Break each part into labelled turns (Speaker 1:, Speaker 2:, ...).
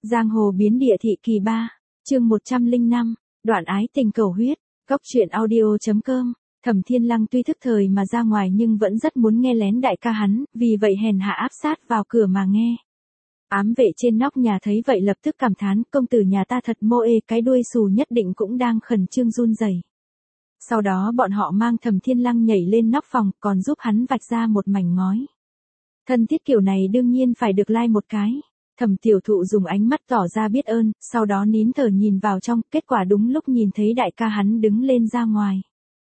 Speaker 1: Giang hồ biến địa thị kỳ 3, chương 105, đoạn ái tình cầu huyết, góc truyện audio.com. Thẩm Thiên Lăng tuy thức thời mà ra ngoài nhưng vẫn rất muốn nghe lén đại ca hắn, vì vậy hèn hạ áp sát vào cửa mà nghe. Ám vệ trên nóc nhà thấy vậy lập tức cảm thán, công tử nhà ta thật mô ê, cái đuôi xù nhất định cũng đang khẩn trương run rẩy. Sau đó bọn họ mang Thẩm Thiên Lăng nhảy lên nóc phòng, còn giúp hắn vạch ra một mảnh ngói. Thân thiết kiểu này đương nhiên phải được like một cái. Thẩm tiểu thụ dùng ánh mắt tỏ ra biết ơn, sau đó nín thở nhìn vào trong, kết quả đúng lúc nhìn thấy đại ca hắn đứng lên ra ngoài.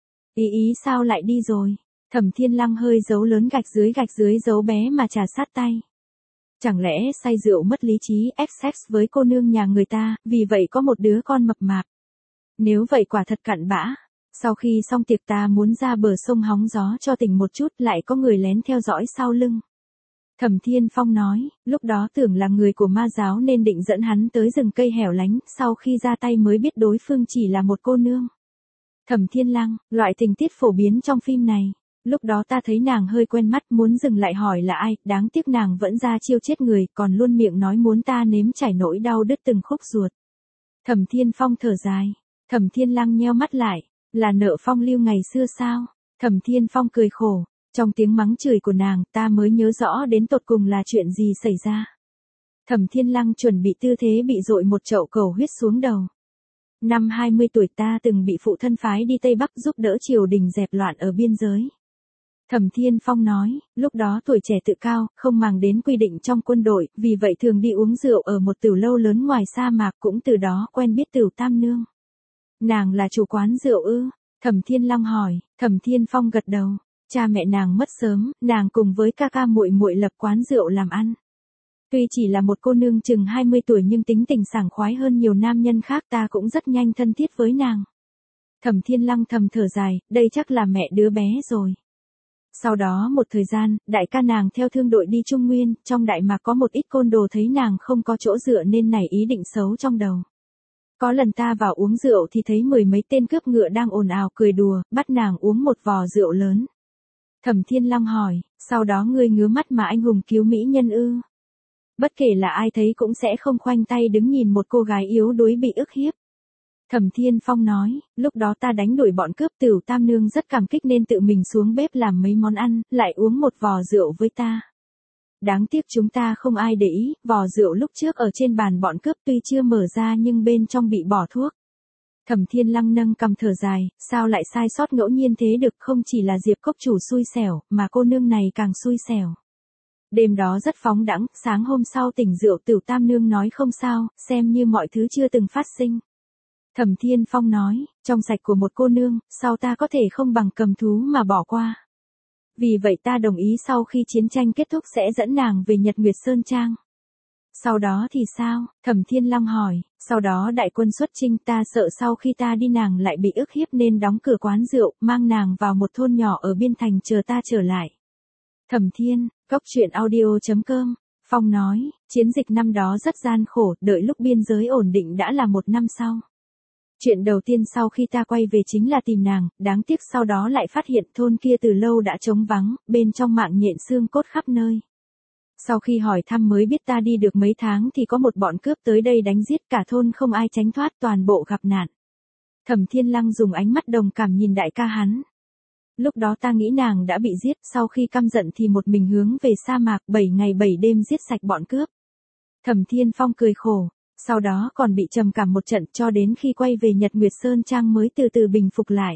Speaker 1: Ý sao lại đi rồi? Thẩm Thiên Lăng hơi dấu lớn gạch dưới dấu bé mà trà sát tay. Chẳng lẽ say rượu mất lý trí ép sex với cô nương nhà người ta, vì vậy có một đứa con mập mạp. Nếu vậy quả thật cặn bã. Sau khi xong tiệc ta muốn ra bờ sông hóng gió cho tỉnh một chút, lại có người lén theo dõi sau lưng. Thẩm Thiên Phong nói, lúc đó tưởng là người của ma giáo nên định dẫn hắn tới rừng cây hẻo lánh, sau khi ra tay mới biết đối phương chỉ là một cô nương. Thẩm Thiên Lăng, loại tình tiết phổ biến trong phim này. Lúc đó ta thấy nàng hơi quen mắt, muốn dừng lại hỏi là ai, đáng tiếc nàng vẫn ra chiêu chết người, còn luôn miệng nói muốn ta nếm trải nỗi đau đứt từng khúc ruột. Thẩm Thiên Phong thở dài. Thẩm Thiên Lăng nheo mắt lại, là nợ phong lưu ngày xưa sao? Thẩm Thiên Phong cười khổ. Trong tiếng mắng chửi của nàng, ta mới nhớ rõ đến tột cùng là chuyện gì xảy ra. Thẩm Thiên Lăng chuẩn bị tư thế bị dội một chậu cầu huyết xuống đầu. Năm 20 tuổi ta từng bị phụ thân phái đi Tây Bắc giúp đỡ triều đình dẹp loạn ở biên giới. Thẩm Thiên Phong nói, lúc đó tuổi trẻ tự cao, không màng đến quy định trong quân đội, vì vậy thường đi uống rượu ở một tửu lâu lớn ngoài sa mạc, cũng từ đó quen biết Tửu Tam Nương. Nàng là chủ quán rượu ư? Thẩm Thiên Lăng hỏi. Thẩm Thiên Phong gật đầu. Cha mẹ nàng mất sớm, nàng cùng với ca ca muội muội lập quán rượu làm ăn. Tuy chỉ là một cô nương chừng 20 tuổi nhưng tính tình sảng khoái hơn nhiều nam nhân khác, ta cũng rất nhanh thân thiết với nàng. Thẩm Thiên Lăng thầm thở dài, đây chắc là mẹ đứa bé rồi. Sau đó một thời gian, đại ca nàng theo thương đội đi Trung Nguyên, trong Đại Mạc có một ít côn đồ thấy nàng không có chỗ dựa nên nảy ý định xấu trong đầu. Có lần ta vào uống rượu thì thấy 10 mấy tên cướp ngựa đang ồn ào cười đùa, bắt nàng uống một vò rượu lớn. Thẩm Thiên Lăng hỏi, sau đó ngươi ngứa mắt mà anh hùng cứu mỹ nhân ư? Bất kể là ai thấy cũng sẽ không khoanh tay đứng nhìn một cô gái yếu đuối bị ức hiếp. Thẩm Thiên Phong nói, lúc đó ta đánh đuổi bọn cướp, Tửu Tam Nương rất cảm kích nên tự mình xuống bếp làm mấy món ăn, lại uống một vò rượu với ta. Đáng tiếc chúng ta không ai để ý, vò rượu lúc trước ở trên bàn bọn cướp tuy chưa mở ra nhưng bên trong bị bỏ thuốc. Thẩm Thiên Lăng nâng cằm thở dài, sao lại sai sót ngẫu nhiên thế được, không chỉ là Diệp Cốc chủ xui xẻo, mà cô nương này càng xui xẻo. Đêm đó rất phóng đãng, sáng hôm sau tỉnh rượu Tửu Tam Nương nói không sao, xem như mọi thứ chưa từng phát sinh. Thẩm Thiên Phong nói, trong sạch của một cô nương, sao ta có thể không bằng cầm thú mà bỏ qua. Vì vậy ta đồng ý sau khi chiến tranh kết thúc sẽ dẫn nàng về Nhật Nguyệt Sơn Trang. Sau đó thì sao? Thẩm Thiên Lăng hỏi, sau đó đại quân xuất chinh, ta sợ sau khi ta đi nàng lại bị ức hiếp nên đóng cửa quán rượu, mang nàng vào một thôn nhỏ ở biên thành chờ ta trở lại. Thẩm Thiên, góc truyện audio.com. Phong nói, chiến dịch năm đó rất gian khổ, đợi lúc biên giới ổn định đã là 1 năm sau. Chuyện đầu tiên sau khi ta quay về chính là tìm nàng, đáng tiếc sau đó lại phát hiện thôn kia từ lâu đã trống vắng, bên trong mạng nhện xương cốt khắp nơi. Sau khi hỏi thăm mới biết ta đi được mấy tháng thì có một bọn cướp tới đây đánh giết cả thôn, không ai tránh thoát, toàn bộ gặp nạn. Thẩm Thiên Lăng dùng ánh mắt đồng cảm nhìn đại ca hắn. Lúc đó ta nghĩ nàng đã bị giết, sau khi căm giận thì một mình hướng về sa mạc, 7 ngày 7 đêm giết sạch bọn cướp. Thẩm Thiên Phong cười khổ, sau đó còn bị trầm cảm một trận cho đến khi quay về Nhật Nguyệt Sơn Trang mới từ từ bình phục lại.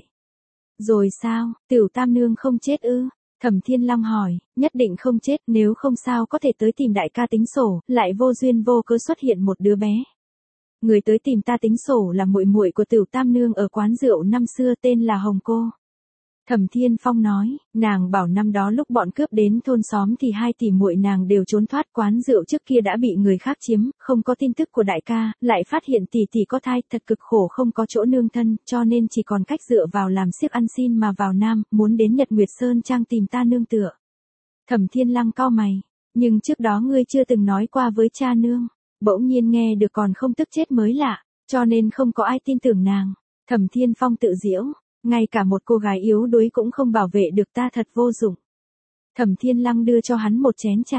Speaker 1: Rồi sao, Tửu Tam Nương không chết ư? Thẩm Thiên Lăng hỏi, nhất định không chết, nếu không sao có thể tới tìm đại ca tính sổ, lại vô duyên vô cớ xuất hiện một đứa bé. Người tới tìm ta tính sổ là muội muội của Tửu Tam Nương ở quán rượu năm xưa, tên là Hồng Cô. Thẩm Thiên Phong nói, nàng bảo năm đó lúc bọn cướp đến thôn xóm thì 2 tỷ muội nàng đều trốn thoát, quán rượu trước kia đã bị người khác chiếm, không có tin tức của đại ca, lại phát hiện tỷ tỷ có thai, thật cực khổ không có chỗ nương thân, cho nên chỉ còn cách dựa vào làm xiếc ăn xin mà vào Nam, muốn đến Nhật Nguyệt Sơn Trang tìm ta nương tựa. Thẩm Thiên Lăng cau mày, nhưng trước đó ngươi chưa từng nói qua với cha nương, bỗng nhiên nghe được còn không tức chết mới lạ, cho nên không có ai tin tưởng nàng. Thẩm Thiên Phong tự giễu. Ngay cả một cô gái yếu đuối cũng không bảo vệ được ta, thật vô dụng. Thẩm Thiên Lăng đưa cho hắn một chén trà.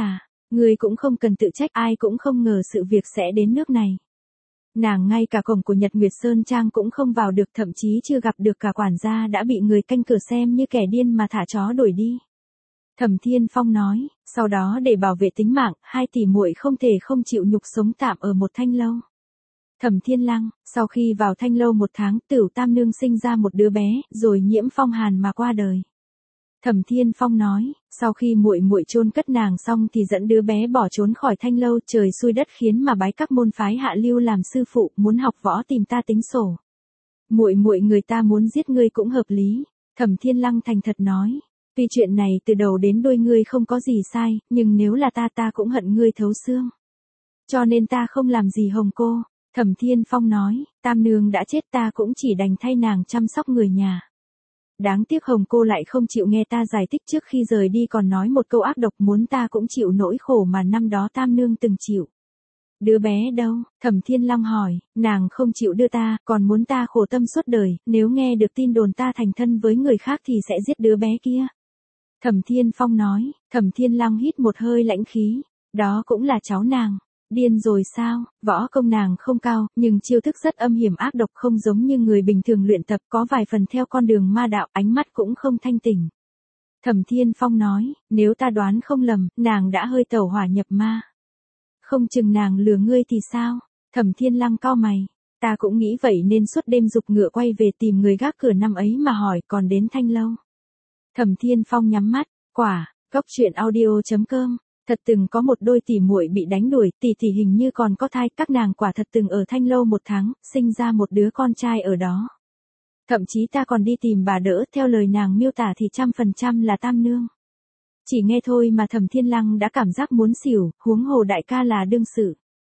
Speaker 1: Ngươi cũng không cần tự trách, ai cũng không ngờ sự việc sẽ đến nước này. Nàng ngay cả cổng của Nhật Nguyệt Sơn Trang cũng không vào được, thậm chí chưa gặp được cả quản gia đã bị người canh cửa xem như kẻ điên mà thả chó đuổi đi. Thẩm Thiên Phong nói, sau đó để bảo vệ tính mạng, hai tỷ muội không thể không chịu nhục sống tạm ở một thanh lâu. Thẩm Thiên Lăng, sau khi vào thanh lâu 1 tháng, Tửu Tam Nương sinh ra một đứa bé, rồi nhiễm phong hàn mà qua đời. Thẩm Thiên Phong nói, sau khi muội muội chôn cất nàng xong thì dẫn đứa bé bỏ trốn khỏi thanh lâu, trời xui đất khiến mà bái các môn phái hạ lưu làm sư phụ, muốn học võ tìm ta tính sổ. Muội muội người ta muốn giết ngươi cũng hợp lý. Thẩm Thiên Lăng thành thật nói, tuy chuyện này từ đầu đến đuôi ngươi không có gì sai, nhưng nếu là ta cũng hận ngươi thấu xương. Cho nên ta không làm gì Hồng cô. Thẩm Thiên Phong nói, Tam Nương đã chết, ta cũng chỉ đành thay nàng chăm sóc người nhà. Đáng tiếc Hồng cô lại không chịu nghe ta giải thích, trước khi rời đi còn nói một câu ác độc, muốn ta cũng chịu nỗi khổ mà năm đó Tam Nương từng chịu. Đứa bé đâu? Thẩm Thiên Long hỏi, nàng không chịu đưa ta, còn muốn ta khổ tâm suốt đời, nếu nghe được tin đồn ta thành thân với người khác thì sẽ giết đứa bé kia. Thẩm Thiên Phong nói. Thẩm Thiên Long hít một hơi lãnh khí, đó cũng là cháu nàng. Điên rồi sao? Võ công nàng không cao, nhưng chiêu thức rất âm hiểm ác độc, không giống như người bình thường luyện tập, có vài phần theo con đường ma đạo, ánh mắt cũng không thanh tỉnh. Thẩm Thiên Phong nói, nếu ta đoán không lầm, nàng đã hơi tẩu hỏa nhập ma. Không chừng nàng lừa ngươi thì sao? Thẩm Thiên Lăng cau mày. Ta cũng nghĩ vậy nên suốt đêm giục ngựa quay về tìm người gác cửa năm ấy mà hỏi, còn đến thanh lâu. Thẩm Thiên Phong nhắm mắt, Góc truyện audio.com. Thật từng có một đôi tỷ muội bị đánh đuổi, tỷ tỷ hình như còn có thai, các nàng quả thật từng ở thanh lâu 1 tháng, sinh ra một đứa con trai ở đó. Thậm chí ta còn đi tìm bà đỡ, theo lời nàng miêu tả thì 100% là Tam Nương. Chỉ nghe thôi mà Thẩm Thiên Lăng đã cảm giác muốn xỉu, huống hồ đại ca là đương sự.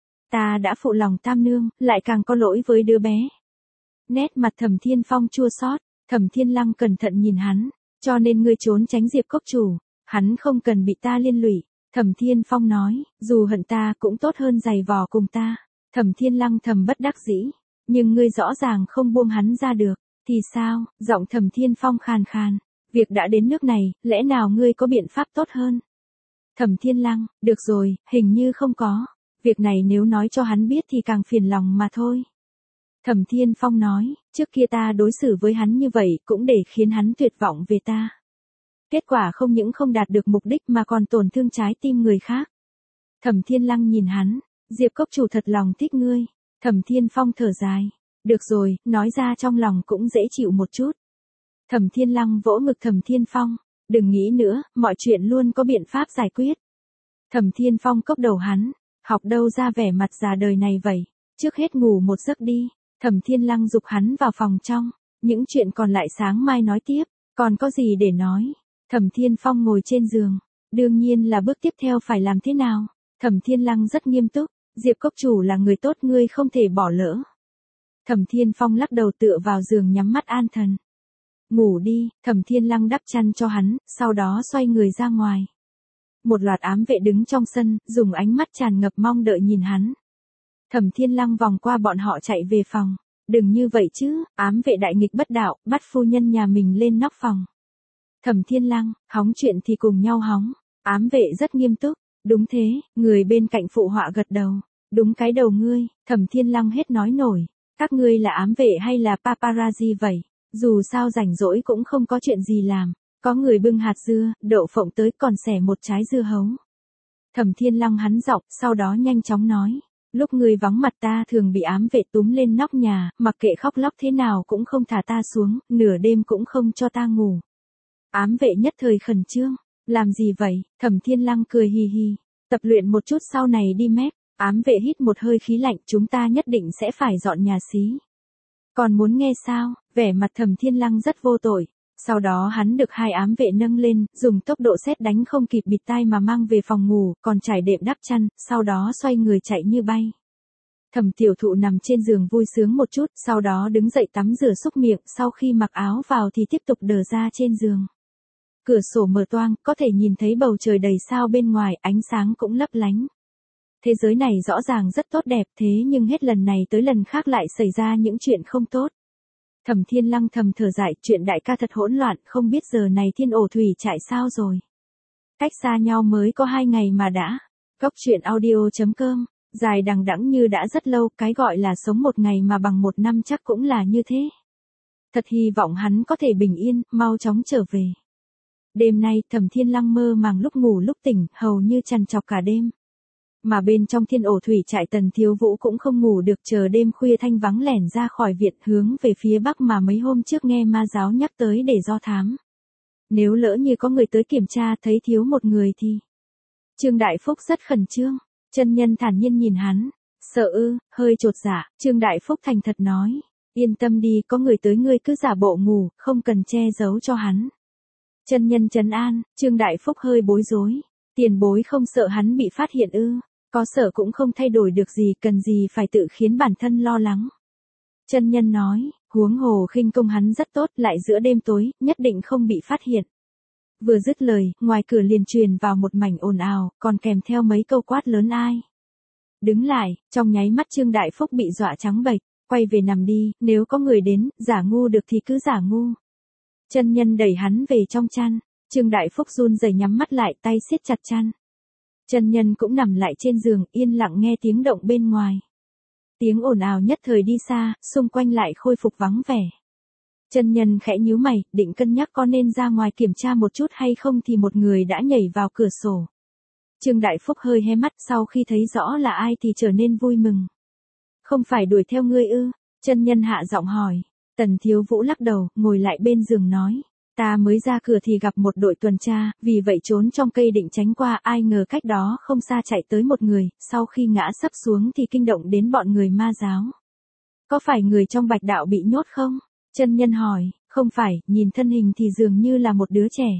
Speaker 1: Ta đã phụ lòng Tam Nương, lại càng có lỗi với đứa bé. Nét mặt Thẩm Thiên Phong chua xót. Thẩm Thiên Lăng cẩn thận nhìn hắn, cho nên ngươi trốn tránh Diệp Cốc Chủ, hắn không cần bị ta liên lụy. Thẩm Thiên Phong nói, dù hận ta cũng tốt hơn giày vò cùng ta. Thẩm Thiên Lăng thầm bất đắc dĩ, nhưng ngươi rõ ràng không buông hắn ra được, thì sao? Giọng Thẩm Thiên Phong khàn khàn, việc đã đến nước này, lẽ nào ngươi có biện pháp tốt hơn? Thẩm Thiên Lăng, được rồi, hình như không có, việc này nếu nói cho hắn biết thì càng phiền lòng mà thôi. Thẩm Thiên Phong nói, trước kia ta đối xử với hắn như vậy cũng để khiến hắn tuyệt vọng về ta. Kết quả không những không đạt được mục đích mà còn tổn thương trái tim người khác. Thẩm Thiên Lăng nhìn hắn, Diệp Cốc Chủ thật lòng thích ngươi. Thẩm Thiên Phong thở dài, được rồi, nói ra trong lòng cũng dễ chịu một chút. Thẩm Thiên Lăng vỗ ngực Thẩm Thiên Phong, đừng nghĩ nữa, mọi chuyện luôn có biện pháp giải quyết. Thẩm Thiên Phong cốc đầu hắn, học đâu ra vẻ mặt già đời này vậy, trước hết ngủ một giấc đi. Thẩm Thiên Lăng giục hắn vào phòng trong, những chuyện còn lại sáng mai nói tiếp, còn có gì để nói. Thẩm Thiên Phong ngồi trên giường, đương nhiên là bước tiếp theo phải làm thế nào. Thẩm Thiên Lăng rất nghiêm túc, Diệp Cốc Chủ là người tốt, ngươi không thể bỏ lỡ. Thẩm Thiên Phong lắc đầu tựa vào giường nhắm mắt an thần. Ngủ đi. Thẩm Thiên Lăng đắp chăn cho hắn, sau đó xoay người ra ngoài. Một loạt ám vệ đứng trong sân, dùng ánh mắt tràn ngập mong đợi nhìn hắn. Thẩm Thiên Lăng vòng qua bọn họ chạy về phòng. Đừng như vậy chứ, ám vệ đại nghịch bất đạo, bắt phu nhân nhà mình lên nóc phòng. Thẩm Thiên Lăng, hóng chuyện thì cùng nhau hóng. Ám vệ rất nghiêm túc. Đúng thế, người bên cạnh phụ họa gật đầu. Đúng cái đầu ngươi. Thẩm Thiên Lăng hết nói nổi. Các ngươi là ám vệ hay là paparazzi vậy? Dù sao rảnh rỗi cũng không có chuyện gì làm. Có người bưng hạt dưa, đậu phộng tới còn xẻ một trái dưa hấu. Thẩm Thiên Lăng hắn giọng, sau đó nhanh chóng nói. Lúc ngươi vắng mặt ta thường bị ám vệ túm lên nóc nhà, mặc kệ khóc lóc thế nào cũng không thả ta xuống, nửa đêm cũng không cho ta ngủ. Ám vệ nhất thời khẩn trương. Làm gì vậy? Thẩm Thiên Lăng cười hì hì. Tập luyện một chút sau này đi mép. Ám vệ hít một hơi khí lạnh, chúng ta nhất định sẽ phải dọn nhà xí. Còn muốn nghe sao? Vẻ mặt Thẩm Thiên Lăng rất vô tội. Sau đó hắn được hai ám vệ nâng lên, dùng tốc độ sét đánh không kịp bịt tai mà mang về phòng ngủ, còn trải đệm đắp chăn, sau đó xoay người chạy như bay. Thẩm Tiểu Thụ nằm trên giường vui sướng một chút, sau đó đứng dậy tắm rửa xúc miệng, sau khi mặc áo vào thì tiếp tục đờ ra trên giường. Cửa sổ mở toang, có thể nhìn thấy bầu trời đầy sao bên ngoài, ánh sáng cũng lấp lánh. Thế giới này rõ ràng rất tốt đẹp, thế nhưng hết lần này tới lần khác lại xảy ra những chuyện không tốt. Thẩm Thiên Lăng thầm thở dài, chuyện đại ca thật hỗn loạn, không biết giờ này Thiên Ổ Thủy Trại sao rồi. Cách xa nhau mới có 2 ngày mà đã Cốc truyện audio.com, dài đằng đẵng như đã rất lâu, cái gọi là sống một ngày mà bằng một năm chắc cũng là như thế. Thật hy vọng hắn có thể bình yên, mau chóng trở về. Đêm nay, Thẩm Thiên Lăng mơ màng lúc ngủ lúc tỉnh, hầu như trằn trọc cả đêm. Mà bên trong Thiên Ổ Thủy Trại Tần Thiếu Vũ cũng không ngủ được, chờ đêm khuya thanh vắng lẻn ra khỏi viện, hướng về phía bắc mà mấy hôm trước nghe ma giáo nhắc tới để do thám. Nếu lỡ như có người tới kiểm tra thấy thiếu một người thì... Trương Đại Phúc rất khẩn trương, chân nhân thản nhiên nhìn hắn. Sợ ư? Hơi chột dạ, Trương Đại Phúc thành thật nói. Yên tâm đi, có người tới ngươi cứ giả bộ ngủ, không cần che giấu cho hắn. Chân nhân trấn an, Trương Đại Phúc hơi bối rối. Tiền bối không sợ hắn bị phát hiện ư? Có sợ cũng không thay đổi được gì, cần gì phải tự khiến bản thân lo lắng. Chân nhân nói, huống hồ khinh công hắn rất tốt, lại giữa đêm tối, nhất định không bị phát hiện. Vừa dứt lời, ngoài cửa liền truyền vào một mảnh ồn ào, còn kèm theo mấy câu quát lớn ai. Đứng lại, trong nháy mắt Trương Đại Phúc bị dọa trắng bệch, quay về nằm đi, nếu có người đến, giả ngu được thì cứ giả ngu. Chân nhân đẩy hắn về trong chăn, Trương Đại Phúc run rẩy nhắm mắt lại, tay siết chặt chăn. Chân nhân cũng nằm lại trên giường, yên lặng nghe tiếng động bên ngoài. Tiếng ồn ào nhất thời đi xa, xung quanh lại khôi phục vắng vẻ. Chân nhân khẽ nhíu mày, định cân nhắc có nên ra ngoài kiểm tra một chút hay không thì một người đã nhảy vào cửa sổ. Trương Đại Phúc hơi hé mắt, sau khi thấy rõ là ai thì trở nên vui mừng. Không phải đuổi theo ngươi ư? Chân nhân hạ giọng hỏi. Tần Thiếu Vũ lắc đầu, ngồi lại bên giường nói. Ta mới ra cửa thì gặp một đội tuần tra, vì vậy trốn trong cây định tránh qua, ai ngờ cách đó không xa chạy tới một người, sau khi ngã sấp xuống thì kinh động đến bọn người ma giáo. Có phải người trong Bạch Đạo bị nhốt không? Chân nhân hỏi, không phải, nhìn thân hình thì dường như là một đứa trẻ.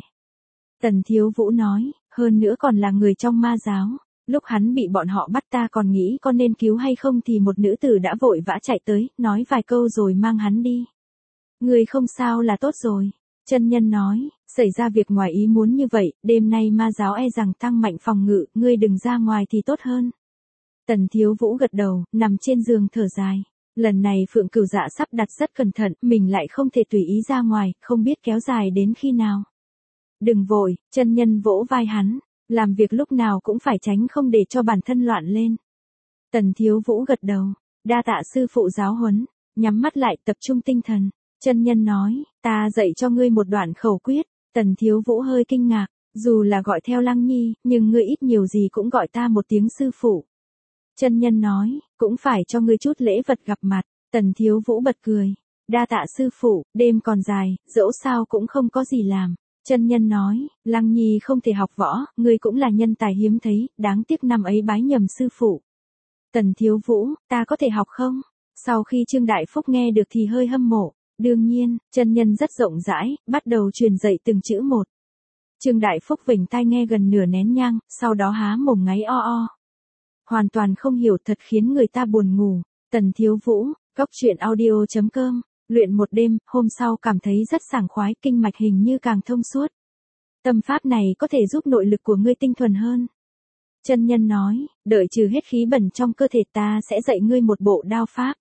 Speaker 1: Tần Thiếu Vũ nói, hơn nữa còn là người trong ma giáo. Lúc hắn bị bọn họ bắt ta còn nghĩ có nên cứu hay không thì một nữ tử đã vội vã chạy tới, nói vài câu rồi mang hắn đi. Người không sao là tốt rồi. Chân nhân nói, xảy ra việc ngoài ý muốn như vậy, đêm nay ma giáo e rằng tăng mạnh phòng ngự, ngươi đừng ra ngoài thì tốt hơn. Tần Thiếu Vũ gật đầu, nằm trên giường thở dài. Lần này Phượng Cửu Dạ sắp đặt rất cẩn thận, mình lại không thể tùy ý ra ngoài, không biết kéo dài đến khi nào. Đừng vội, chân nhân vỗ vai hắn, làm việc lúc nào cũng phải tránh không để cho bản thân loạn lên. Tần Thiếu Vũ gật đầu, đa tạ sư phụ giáo huấn, nhắm mắt lại tập trung tinh thần. Chân nhân nói, ta dạy cho ngươi một đoạn khẩu quyết. Tần Thiếu Vũ hơi kinh ngạc, dù là gọi theo Lăng Nhi, nhưng ngươi ít nhiều gì cũng gọi ta một tiếng sư phụ. Chân nhân nói, cũng phải cho ngươi chút lễ vật gặp mặt. Tần Thiếu Vũ bật cười, đa tạ sư phụ, đêm còn dài, dẫu sao cũng không có gì làm. Chân nhân nói, Lăng Nhi không thể học võ, ngươi cũng là nhân tài hiếm thấy, đáng tiếc năm ấy bái nhầm sư phụ. Tần Thiếu Vũ, ta có thể học không? Sau khi Trương Đại Phúc nghe được thì hơi hâm mộ. Đương nhiên, chân nhân rất rộng rãi, bắt đầu truyền dạy từng chữ một. Trương Đại Phúc vểnh tai nghe gần nửa nén nhang, sau đó há mồm ngáy o o. Hoàn toàn không hiểu, thật khiến người ta buồn ngủ. Tần Thiếu Vũ, Cốc truyện audio.com, luyện một đêm, hôm sau cảm thấy rất sảng khoái, kinh mạch hình như càng thông suốt. Tâm pháp này có thể giúp nội lực của ngươi tinh thuần hơn. Chân nhân nói, đợi trừ hết khí bẩn trong cơ thể ta sẽ dạy ngươi một bộ đao pháp.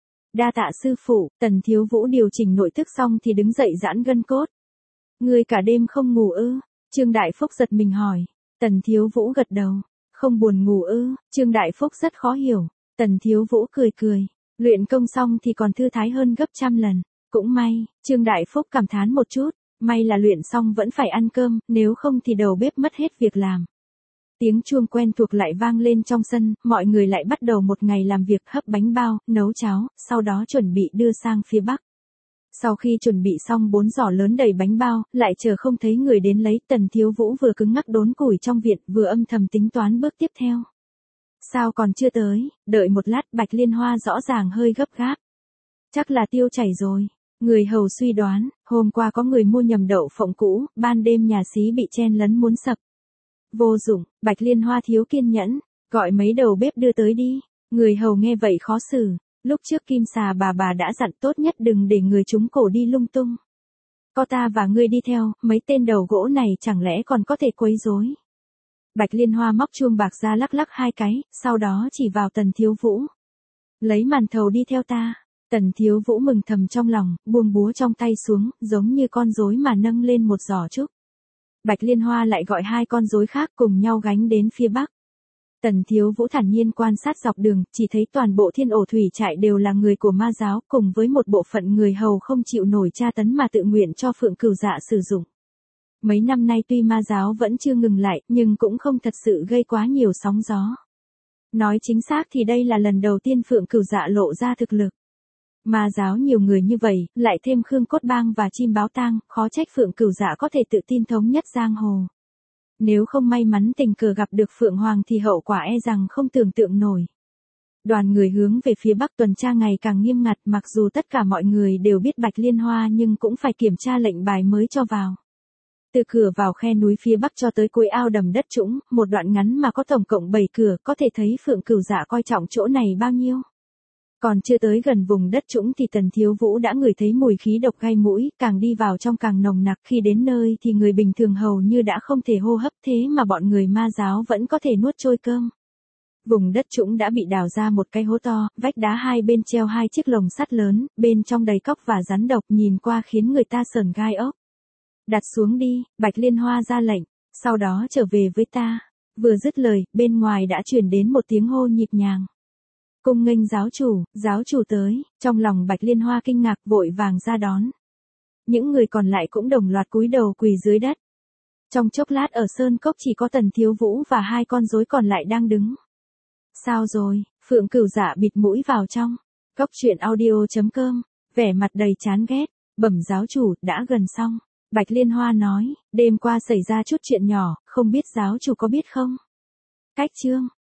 Speaker 1: Đa tạ sư phụ. Tần Thiếu Vũ điều chỉnh nội thức xong thì đứng dậy giãn gân cốt. Ngươi cả đêm không ngủ ư? Trương Đại Phúc giật mình hỏi. Tần Thiếu Vũ gật đầu. Không buồn ngủ ư? Trương Đại Phúc rất khó hiểu. Tần Thiếu Vũ cười cười. Luyện công xong thì còn thư thái hơn gấp trăm lần. Cũng may, Trương Đại Phúc cảm thán một chút. May là luyện xong vẫn phải ăn cơm, nếu không thì đầu bếp mất hết việc làm. Tiếng chuông quen thuộc lại vang lên trong sân, mọi người lại bắt đầu một ngày làm việc hấp bánh bao, nấu cháo, sau đó chuẩn bị đưa sang phía Bắc. Sau khi chuẩn bị xong 4 giỏ lớn đầy bánh bao, lại chờ không thấy người đến lấy, Tần Thiếu Vũ vừa cứng ngắc đốn củi trong viện, vừa âm thầm tính toán bước tiếp theo. Sao còn chưa tới? Đợi một lát, Bạch Liên Hoa rõ ràng hơi gấp gáp. Chắc là tiêu chảy rồi. Người hầu suy đoán, hôm qua có người mua nhầm đậu phộng cũ, ban đêm nhà xí bị chen lấn muốn sập. Vô dụng, Bạch Liên Hoa thiếu kiên nhẫn, gọi mấy đầu bếp đưa tới đi. Người hầu nghe vậy khó xử, lúc trước Kim Xà bà đã dặn tốt nhất đừng để người chúng cổ đi lung tung. Có ta và ngươi đi theo, mấy tên đầu gỗ này chẳng lẽ còn có thể quấy rối. Bạch Liên Hoa móc chuông bạc ra lắc lắc 2 cái, sau đó chỉ vào Tần Thiếu Vũ. Lấy màn thầu đi theo ta. Tần Thiếu Vũ mừng thầm trong lòng, buông búa trong tay xuống, giống như con rối mà nâng lên một giỏ trúc. Bạch Liên Hoa lại gọi 2 con rối khác cùng nhau gánh đến phía Bắc. Tần Thiếu Vũ thản nhiên quan sát dọc đường, chỉ thấy toàn bộ Thiên Ổ Thủy trại đều là người của ma giáo, cùng với một bộ phận người hầu không chịu nổi tra tấn mà tự nguyện cho Phượng Cửu Dạ sử dụng. Mấy năm nay tuy ma giáo vẫn chưa ngừng lại, nhưng cũng không thật sự gây quá nhiều sóng gió. Nói chính xác thì đây là lần đầu tiên Phượng Cửu Dạ lộ ra thực lực. Ma giáo nhiều người như vậy, lại thêm Khương Cốt Bang và Chim Báo Tang, khó trách Phượng Cửu Dạ có thể tự tin thống nhất giang hồ. Nếu không may mắn tình cờ gặp được Phượng Hoàng thì hậu quả e rằng không tưởng tượng nổi. Đoàn người hướng về phía bắc tuần tra ngày càng nghiêm ngặt, mặc dù tất cả mọi người đều biết Bạch Liên Hoa nhưng cũng phải kiểm tra lệnh bài mới cho vào. Từ cửa vào khe núi phía bắc cho tới cuối ao đầm đất trũng, một đoạn ngắn mà có tổng cộng 7 cửa, có thể thấy Phượng Cửu Dạ coi trọng chỗ này bao nhiêu. Còn chưa tới gần vùng đất trũng thì Tần Thiếu Vũ đã ngửi thấy mùi khí độc gai mũi, càng đi vào trong càng nồng nặc, khi đến nơi thì người bình thường hầu như đã không thể hô hấp, thế mà bọn người ma giáo vẫn có thể nuốt trôi cơm. Vùng đất trũng đã bị đào ra một cái hố to, vách đá hai bên treo hai chiếc lồng sắt lớn, bên trong đầy cóc và rắn độc, nhìn qua khiến người ta sởn gai ốc. Đặt xuống đi, Bạch Liên Hoa ra lệnh, sau đó trở về với ta. Vừa dứt lời, bên ngoài đã truyền đến một tiếng hô nhịp nhàng. Cung nghênh giáo chủ tới, trong lòng Bạch Liên Hoa kinh ngạc vội vàng ra đón. Những người còn lại cũng đồng loạt cúi đầu quỳ dưới đất. Trong chốc lát ở Sơn Cốc chỉ có Tần Thiếu Vũ và hai con rối còn lại đang đứng. Sao rồi, Phượng Cửu Dạ bịt mũi vào trong. Cốc truyện audio.com, vẻ mặt đầy chán ghét, bẩm giáo chủ, đã gần xong. Bạch Liên Hoa nói, đêm qua xảy ra chút chuyện nhỏ, không biết giáo chủ có biết không? Cách chương.